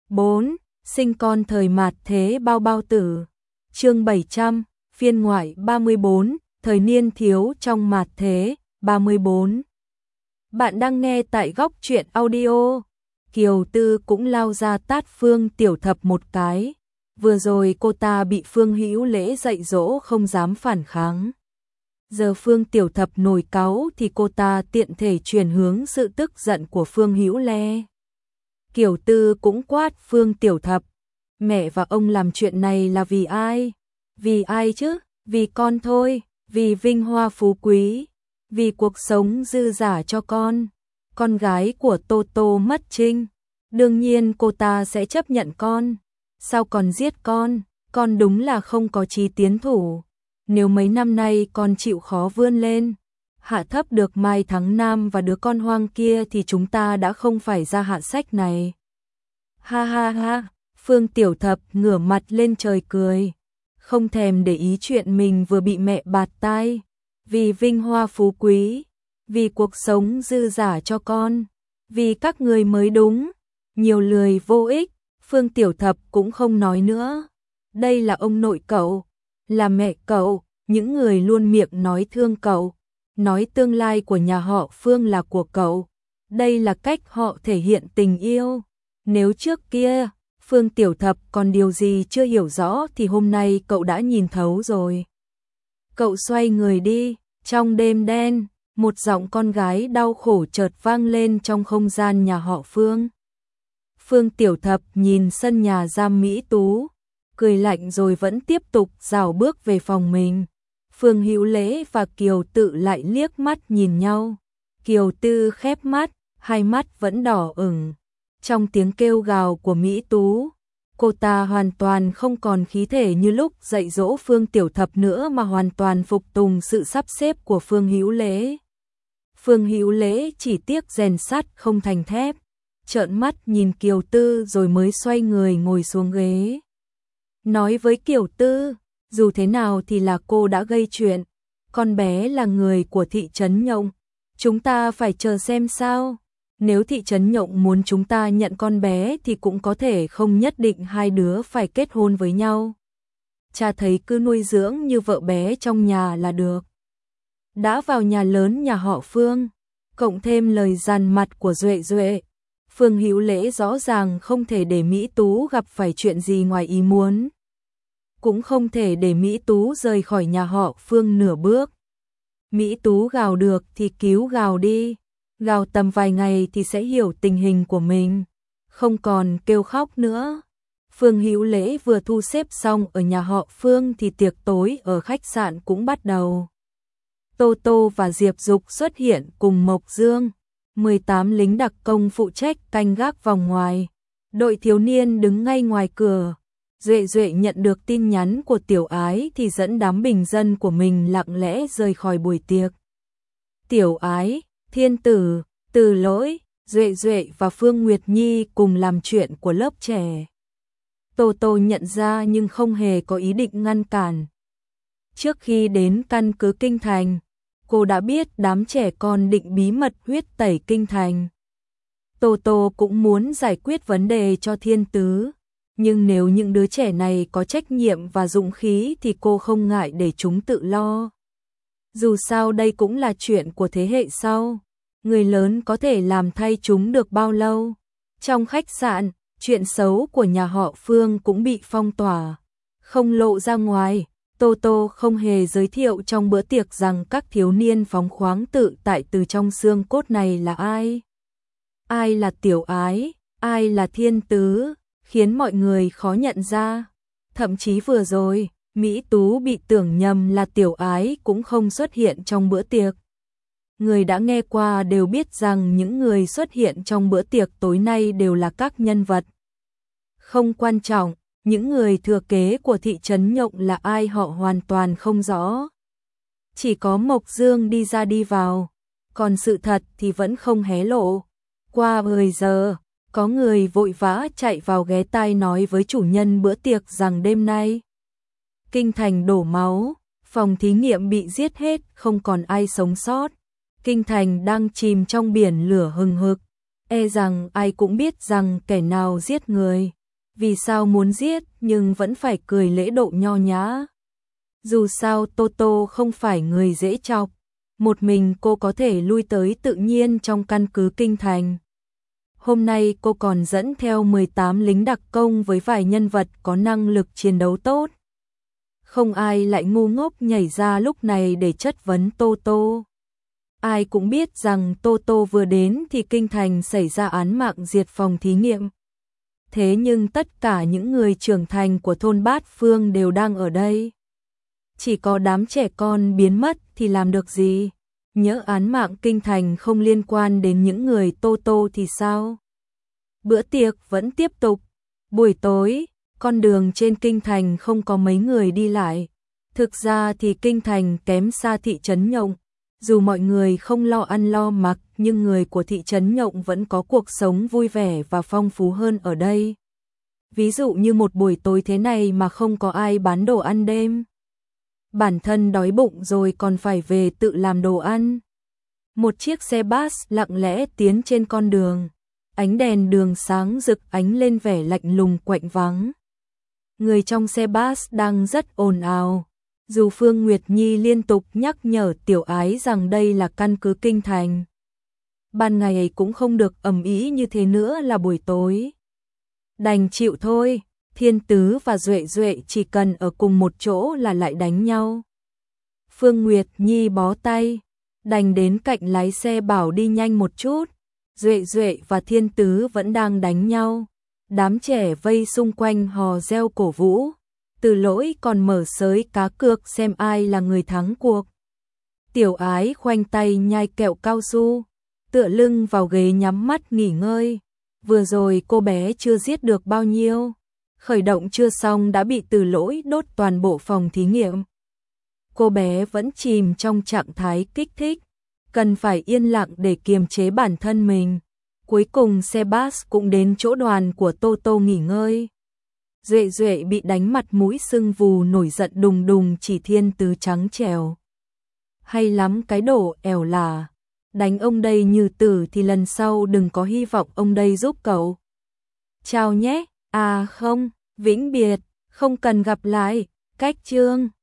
4. Sinh con thời mạt thế bao bao tử. Chương 700, phiên ngoại 34, thời niên thiếu trong mạt thế, 34. Bạn đang nghe tại Góc Truyện Audio. Kiều Tư cũng lao ra tát Phương Tiểu Thập một cái. Vừa rồi cô ta bị Phương Hữu Lễ dạy dỗ không dám phản kháng. Giờ Phương Tiểu Thập nổi cáu thì cô ta tiện thể chuyển hướng sự tức giận của Phương Hữu Lễ. Kiều Tư cũng quát Phương Tiểu Thập. Mẹ và ông làm chuyện này là vì ai? Vì ai chứ? Vì con thôi, vì vinh hoa phú quý, vì cuộc sống dư dả cho con. Con gái của Tô Tô mất trinh, đương nhiên cô ta sẽ chấp nhận con. Sao còn giết con đúng là không có chí tiến thủ. Nếu mấy năm nay con chịu khó vươn lên, hạ thấp được Mai Thắng Nam và đứa con hoang kia thì chúng ta đã không phải ra hạ sách này. Ha ha ha, Phương Tiểu Thập ngửa mặt lên trời cười, không thèm để ý chuyện mình vừa bị mẹ bạt tai. Vì vinh hoa phú quý, vì cuộc sống dư dả cho con, vì các người mới đúng. Nhiều lời vô ích, Phương Tiểu Thập cũng không nói nữa. Đây là ông nội cậu, là mẹ cậu, những người luôn miệng nói thương cậu, nói tương lai của nhà họ Phương là của cậu. Đây là cách họ thể hiện tình yêu. Nếu trước kia Phương Tiểu Thập còn điều gì chưa hiểu rõ thì hôm nay cậu đã nhìn thấu rồi. Cậu xoay người đi, trong đêm đen, một giọng con gái đau khổ chợt vang lên trong không gian nhà họ Phương. Phương Tiểu Thập nhìn sân nhà giam Mỹ Tú, cười lạnh rồi vẫn tiếp tục rảo bước về phòng mình. Phương Hữu Lễ và Kiều Tự lại liếc mắt nhìn nhau. Kiều Tư khép mắt, hai mắt vẫn đỏ ửng. Trong tiếng kêu gào của Mỹ Tú, cô ta hoàn toàn không còn khí thể như lúc dạy dỗ Phương Tiểu Thập nữa mà hoàn toàn phục tùng sự sắp xếp của Phương Hữu Lễ. Phương Hữu Lễ chỉ tiếc rèn sắt không thành thép, trợn mắt nhìn Kiều Tư rồi mới xoay người ngồi xuống ghế. Nói với Kiều Tư, dù thế nào thì là cô đã gây chuyện, con bé là người của thị trấn Nhộng, chúng ta phải chờ xem sao. Nếu thị trấn Nhộng muốn chúng ta nhận con bé thì cũng có thể không nhất định hai đứa phải kết hôn với nhau. Cha thấy cứ nuôi dưỡng như vợ bé trong nhà là được. Đã vào nhà lớn nhà họ Phương, cộng thêm lời dằn mặt của Duệ Duệ, Phương Hữu Lễ rõ ràng không thể để Mỹ Tú gặp phải chuyện gì ngoài ý muốn. Cũng không thể để Mỹ Tú rời khỏi nhà họ Phương nửa bước. Mỹ Tú gào được thì cứu gào đi. Gào tầm vài ngày thì sẽ hiểu tình hình của mình, không còn kêu khóc nữa. Phương Hữu Lễ vừa thu xếp xong ở nhà họ Phương thì tiệc tối ở khách sạn cũng bắt đầu. Tô Tô và Diệp Dục xuất hiện cùng Mộc Dương, 18 lính đặc công phụ trách canh gác vòng ngoài. Đội thiếu niên đứng ngay ngoài cửa. Duệ Duệ nhận được tin nhắn của Tiểu Ái thì dẫn đám bình dân của mình lặng lẽ rời khỏi buổi tiệc. Tiểu Ái, Thiên Tử, Từ Lỗi, Duệ Duệ và Phương Nguyệt Nhi cùng làm chuyện của lớp trẻ. Tô Tô nhận ra nhưng không hề có ý định ngăn cản. Trước khi đến căn cứ Kinh Thành, cô đã biết đám trẻ con định bí mật huyết tẩy Kinh Thành. Tô Tô cũng muốn giải quyết vấn đề cho Thiên Tứ, nhưng nếu những đứa trẻ này có trách nhiệm và dũng khí thì cô không ngại để chúng tự lo. Dù sao đây cũng là chuyện của thế hệ sau, người lớn có thể làm thay chúng được bao lâu. Trong khách sạn, chuyện xấu của nhà họ Phương cũng bị phong tỏa, không lộ ra ngoài. Tô Tô không hề giới thiệu trong bữa tiệc rằng các thiếu niên phóng khoáng tự tại từ trong xương cốt này là ai. Ai là Tiểu Ái, ai là Thiên Tứ, khiến mọi người khó nhận ra. Thậm chí vừa rồi, Mỹ Tú bị tưởng nhầm là Tiểu Ái cũng không xuất hiện trong bữa tiệc. Người đã nghe qua đều biết rằng những người xuất hiện trong bữa tiệc tối nay đều là các nhân vật không quan trọng. Những người thừa kế của thị trấn Nhộng là ai họ hoàn toàn không rõ. Chỉ có Mộc Dương đi ra đi vào, còn sự thật thì vẫn không hé lộ. Qua 10 giờ, có người vội vã chạy vào ghé tai nói với chủ nhân bữa tiệc rằng đêm nay Kinh Thành đổ máu, phòng thí nghiệm bị giết hết, không còn ai sống sót. Kinh Thành đang chìm trong biển lửa hừng hực, e rằng ai cũng biết rằng kẻ nào giết người, vì sao muốn giết nhưng vẫn phải cười lễ độ nho nhã. Dù sao Toto không phải người dễ chọc, một mình cô có thể lui tới tự nhiên trong căn cứ kinh thành. Hôm nay cô còn dẫn theo 18 lính đặc công với vài nhân vật có năng lực chiến đấu tốt. Không ai lại ngu ngốc nhảy ra lúc này để chất vấn Toto. Ai cũng biết rằng Toto vừa đến thì kinh thành xảy ra án mạng diệt phòng thí nghiệm. Thế nhưng tất cả những người trưởng thành của thôn Bát Phương đều đang ở đây. Chỉ có đám trẻ con biến mất thì làm được gì? Nhỡ án mạng kinh thành không liên quan đến những người Toto thì sao? Bữa tiệc vẫn tiếp tục. Buổi tối, con đường trên kinh thành không có mấy người đi lại. Thực ra thì kinh thành kém xa thị trấn Nhộng. Dù mọi người không lo ăn lo mặc, nhưng người của thị trấn Nhộng vẫn có cuộc sống vui vẻ và phong phú hơn ở đây. Ví dụ như một buổi tối thế này mà không có ai bán đồ ăn đêm. Bản thân đói bụng rồi còn phải về tự làm đồ ăn. Một chiếc xe bus lặng lẽ tiến trên con đường. Ánh đèn đường sáng rực ánh lên vẻ lạnh lùng quạnh vắng. Người trong xe bus đang rất ồn ào. Dù Phương Nguyệt Nhi liên tục nhắc nhở Tiểu Ái rằng đây là căn cứ kinh thành. Ban ngày cũng không được ầm ĩ như thế nữa là buổi tối. Đành chịu thôi, Thiên Tứ và Duệ Duệ chỉ cần ở cùng một chỗ là lại đánh nhau. Phương Nguyệt Nhi bó tay, đành đến cạnh lái xe bảo đi nhanh một chút. Duệ Duệ và Thiên Tứ vẫn đang đánh nhau. Đám trẻ vây xung quanh hò reo cổ vũ. Từ Lỗi còn mở sới cá cược xem ai là người thắng cuộc. Tiểu Ái khoanh tay nhai kẹo cao su, tựa lưng vào ghế nhắm mắt nghỉ ngơi. Vừa rồi cô bé chưa giết được bao nhiêu, khởi động chưa xong đã bị Từ Lỗi đốt toàn bộ phòng thí nghiệm. Cô bé vẫn chìm trong trạng thái kích thích, cần phải yên lặng để kiềm chế bản thân mình. Cuối cùng xe bus cũng đến chỗ đoàn của Toto nghỉ ngơi. Duệ Duệ bị đánh mặt mũi sưng vù nổi giận đùng đùng chỉ Thiên Tứ trắng trèo. Hay lắm cái đồ ẻo là, đánh ông đây như tử thì lần sau đừng có hy vọng ông đây giúp cậu. Chào nhé, à không, vĩnh biệt, không cần gặp lại, cách chương.